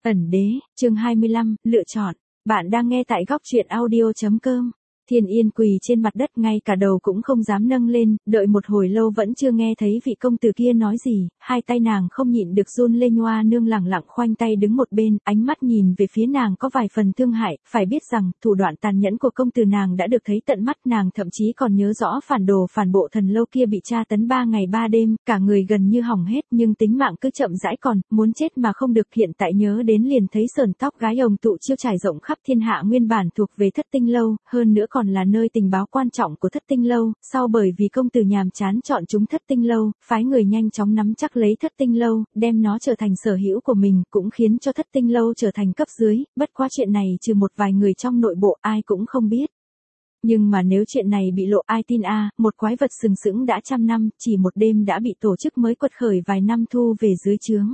Ẩn đế, chương 25, lựa chọn. Bạn đang nghe tại góc truyện audio.com. Thiên Yên quỳ trên mặt đất ngay cả đầu cũng không dám nâng lên, đợi một hồi lâu vẫn chưa nghe thấy vị công tử kia nói gì, hai tay nàng không nhịn được run lên. Hoa nương lẳng lặng khoanh tay đứng một bên, ánh mắt nhìn về phía nàng có vài phần thương hại, phải biết rằng, thủ đoạn tàn nhẫn của công tử nàng đã được thấy tận mắt. Nàng thậm chí còn nhớ rõ phản đồ phản bộ Thần Lâu kia bị tra tấn 3 ngày 3 đêm, cả người gần như hỏng hết nhưng tính mạng cứ chậm rãi còn, muốn chết mà không được. Hiện tại nhớ đến liền thấy sờn tóc gái. Hồng Tụ Chiêu trải rộng khắp thiên hạ nguyên bản thuộc về Thất Tinh Lâu, hơn nữa còn là nơi tình báo quan trọng của Thất Tinh Lâu, sau bởi vì công tử nhàm chán chọn chúng Thất Tinh Lâu, phái người nhanh chóng nắm chắc lấy Thất Tinh Lâu, đem nó trở thành sở hữu của mình, cũng khiến cho Thất Tinh Lâu trở thành cấp dưới, bất quá chuyện này trừ một vài người trong nội bộ ai cũng không biết. Nhưng mà nếu chuyện này bị lộ ai tin a, một quái vật sừng sững đã trăm năm, chỉ một đêm đã bị tổ chức mới quật khởi vài năm thu về dưới trướng.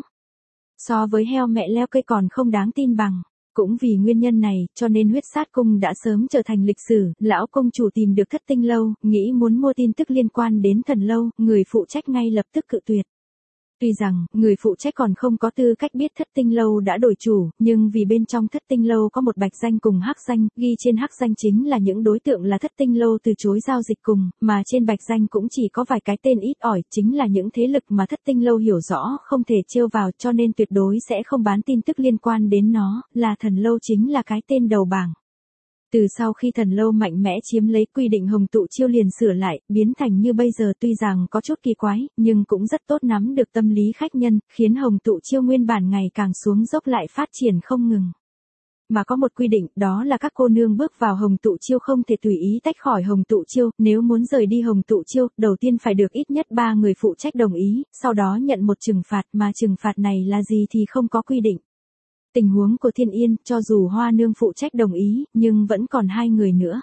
So với heo mẹ leo cây còn không đáng tin bằng. Cũng vì nguyên nhân này, cho nên Huyết Sát Cung đã sớm trở thành lịch sử. Lão công chủ tìm được Thất Tinh Lâu, nghĩ muốn mua tin tức liên quan đến Thần Lâu, người phụ trách ngay lập tức cự tuyệt. Tuy rằng, người phụ trách còn không có tư cách biết Thất Tinh Lâu đã đổi chủ, nhưng vì bên trong Thất Tinh Lâu có một bạch danh cùng hắc danh, ghi trên hắc danh chính là những đối tượng là Thất Tinh Lâu từ chối giao dịch cùng, mà trên bạch danh cũng chỉ có vài cái tên ít ỏi, chính là những thế lực mà Thất Tinh Lâu hiểu rõ không thể trêu vào, cho nên tuyệt đối sẽ không bán tin tức liên quan đến nó, là Thần Lâu chính là cái tên đầu bảng. Từ sau khi Thần Lâu mạnh mẽ chiếm lấy, quy định Hồng Tụ Chiêu liền sửa lại, biến thành như bây giờ. Tuy rằng có chút kỳ quái, nhưng cũng rất tốt nắm được tâm lý khách nhân, khiến Hồng Tụ Chiêu nguyên bản ngày càng xuống dốc lại phát triển không ngừng. Mà có một quy định, đó là các cô nương bước vào Hồng Tụ Chiêu không thể tùy ý tách khỏi Hồng Tụ Chiêu, nếu muốn rời đi Hồng Tụ Chiêu, đầu tiên phải được ít nhất 3 người phụ trách đồng ý, sau đó nhận một trừng phạt, mà trừng phạt này là gì thì không có quy định. Tình huống của Thiên Yên, cho dù Hoa Nương phụ trách đồng ý, nhưng vẫn còn 2 người nữa.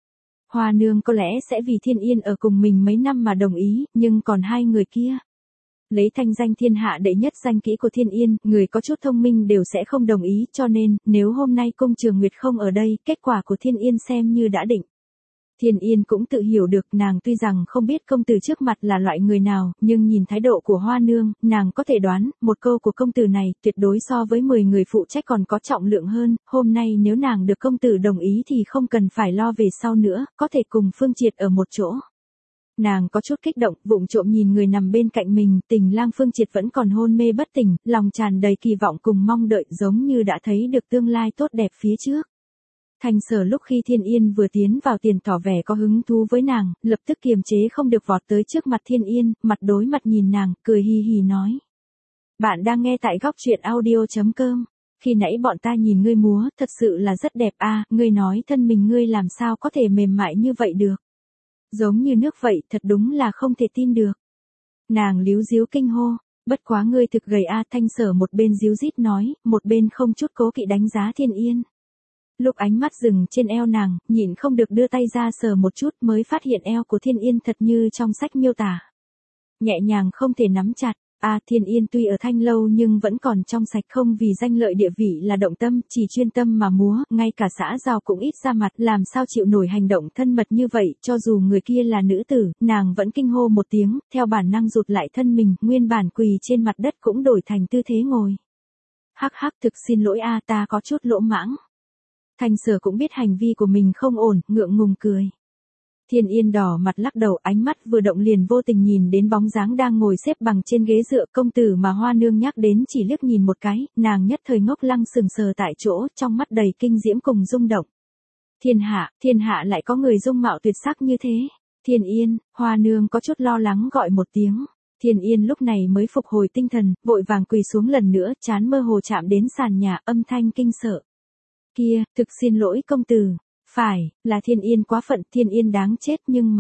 Hoa Nương có lẽ sẽ vì Thiên Yên ở cùng mình mấy năm mà đồng ý, nhưng còn 2 người kia. Lấy thanh danh thiên hạ đệ nhất danh kỹ của Thiên Yên, người có chút thông minh đều sẽ không đồng ý, cho nên, nếu hôm nay Cung Trường Nguyệt không ở đây, kết quả của Thiên Yên xem như đã định. Thiên Yên cũng tự hiểu được, nàng tuy rằng không biết công tử trước mặt là loại người nào, nhưng nhìn thái độ của Hoa Nương, nàng có thể đoán, một câu của công tử này, tuyệt đối so với 10 người phụ trách còn có trọng lượng hơn. Hôm nay nếu nàng được công tử đồng ý thì không cần phải lo về sau nữa, có thể cùng Phương Triệt ở một chỗ. Nàng có chút kích động, vụng trộm nhìn người nằm bên cạnh mình, Tình Lang Phương Triệt vẫn còn hôn mê bất tỉnh, lòng tràn đầy kỳ vọng cùng mong đợi, giống như đã thấy được tương lai tốt đẹp phía trước. Thành Sở lúc khi Thiên Yên vừa tiến vào tiền tỏ vẻ có hứng thú với nàng, lập tức kiềm chế không được vọt tới trước mặt Thiên Yên, mặt đối mặt nhìn nàng, cười hi hi nói. Bạn đang nghe tại góc truyện audio.com. Khi nãy bọn ta nhìn ngươi múa, thật sự là rất đẹp a, ngươi nói thân mình ngươi làm sao có thể mềm mại như vậy được. Giống như nước vậy, thật đúng là không thể tin được. Nàng líu díu kinh hô, bất quá ngươi thực gầy a. Thanh Sở một bên díu dít nói, một bên không chút cố kỵ đánh giá Thiên Yên. Lúc ánh mắt dừng trên eo nàng, nhịn không được đưa tay ra sờ một chút mới phát hiện eo của Thiên Yên thật như trong sách miêu tả. Nhẹ nhàng không thể nắm chặt, Thiên Yên tuy ở Thanh Lâu nhưng vẫn còn trong sạch, không vì danh lợi địa vị là động tâm, chỉ chuyên tâm mà múa, ngay cả xã giao cũng ít ra mặt, làm sao chịu nổi hành động thân mật như vậy. Cho dù người kia là nữ tử, nàng vẫn kinh hô một tiếng, theo bản năng rụt lại thân mình, nguyên bản quỳ trên mặt đất cũng đổi thành tư thế ngồi. Hắc hắc, thực xin lỗi ta có chút lỗ mãng. Thành Sở cũng biết hành vi của mình không ổn, ngượng ngùng cười. Thiên Yên đỏ mặt lắc đầu, ánh mắt vừa động liền vô tình nhìn đến bóng dáng đang ngồi xếp bằng trên ghế dựa công tử mà Hoa Nương nhắc đến, chỉ liếc nhìn một cái, nàng nhất thời ngốc lăng sừng sờ tại chỗ, trong mắt đầy kinh diễm cùng rung động. Thiên hạ lại có người dung mạo tuyệt sắc như thế. Thiên Yên, Hoa Nương có chút lo lắng gọi một tiếng. Thiên Yên lúc này mới phục hồi tinh thần, vội vàng quỳ xuống lần nữa, trán mơ hồ chạm đến sàn nhà, âm thanh kinh sợ. Kia, thực xin lỗi công tử. Phải, là Thiên Yên quá phận, Thiên Yên đáng chết, nhưng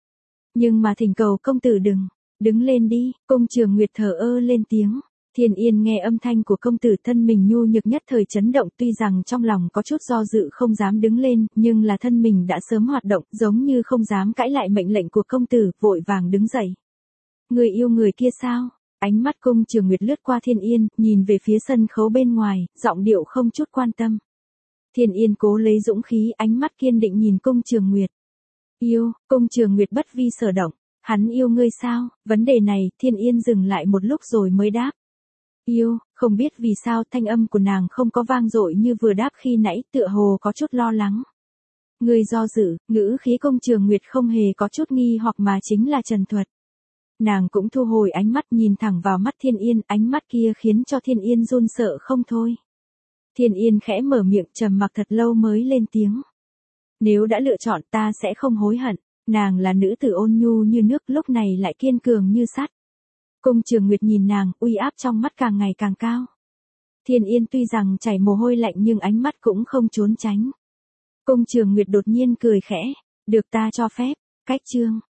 mà thỉnh cầu công tử đứng lên đi. Cung Trường Nguyệt thờ ơ lên tiếng. Thiên Yên nghe âm thanh của công tử, thân mình nhu nhược nhất thời chấn động, tuy rằng trong lòng có chút do dự không dám đứng lên, nhưng là thân mình đã sớm hoạt động, giống như không dám cãi lại mệnh lệnh của công tử, vội vàng đứng dậy. Người yêu người kia sao? Ánh mắt Cung Trường Nguyệt lướt qua Thiên Yên, nhìn về phía sân khấu bên ngoài, giọng điệu không chút quan tâm. Thiên Yên cố lấy dũng khí, ánh mắt kiên định nhìn Cung Trường Nguyệt. Yêu, Cung Trường Nguyệt bất vi sở động. Hắn yêu ngươi sao? Vấn đề này, Thiên Yên dừng lại một lúc rồi mới đáp. Yêu, không biết vì sao thanh âm của nàng không có vang dội như vừa đáp khi nãy, tựa hồ có chút lo lắng. Người do dự, ngữ khí Công Trường Nguyệt không hề có chút nghi hoặc mà chính là trần thuật. Nàng cũng thu hồi ánh mắt nhìn thẳng vào mắt Thiên Yên, ánh mắt kia khiến cho Thiên Yên run sợ không thôi. Thiên Yên khẽ mở miệng trầm mặc thật lâu mới lên tiếng. Nếu đã lựa chọn ta sẽ không hối hận, nàng là nữ tử ôn nhu như nước lúc này lại kiên cường như sắt. Công Trường Nguyệt nhìn nàng, uy áp trong mắt càng ngày càng cao. Thiên Yên tuy rằng chảy mồ hôi lạnh nhưng ánh mắt cũng không trốn tránh. Công Trường Nguyệt đột nhiên cười khẽ, được ta cho phép, cách chương.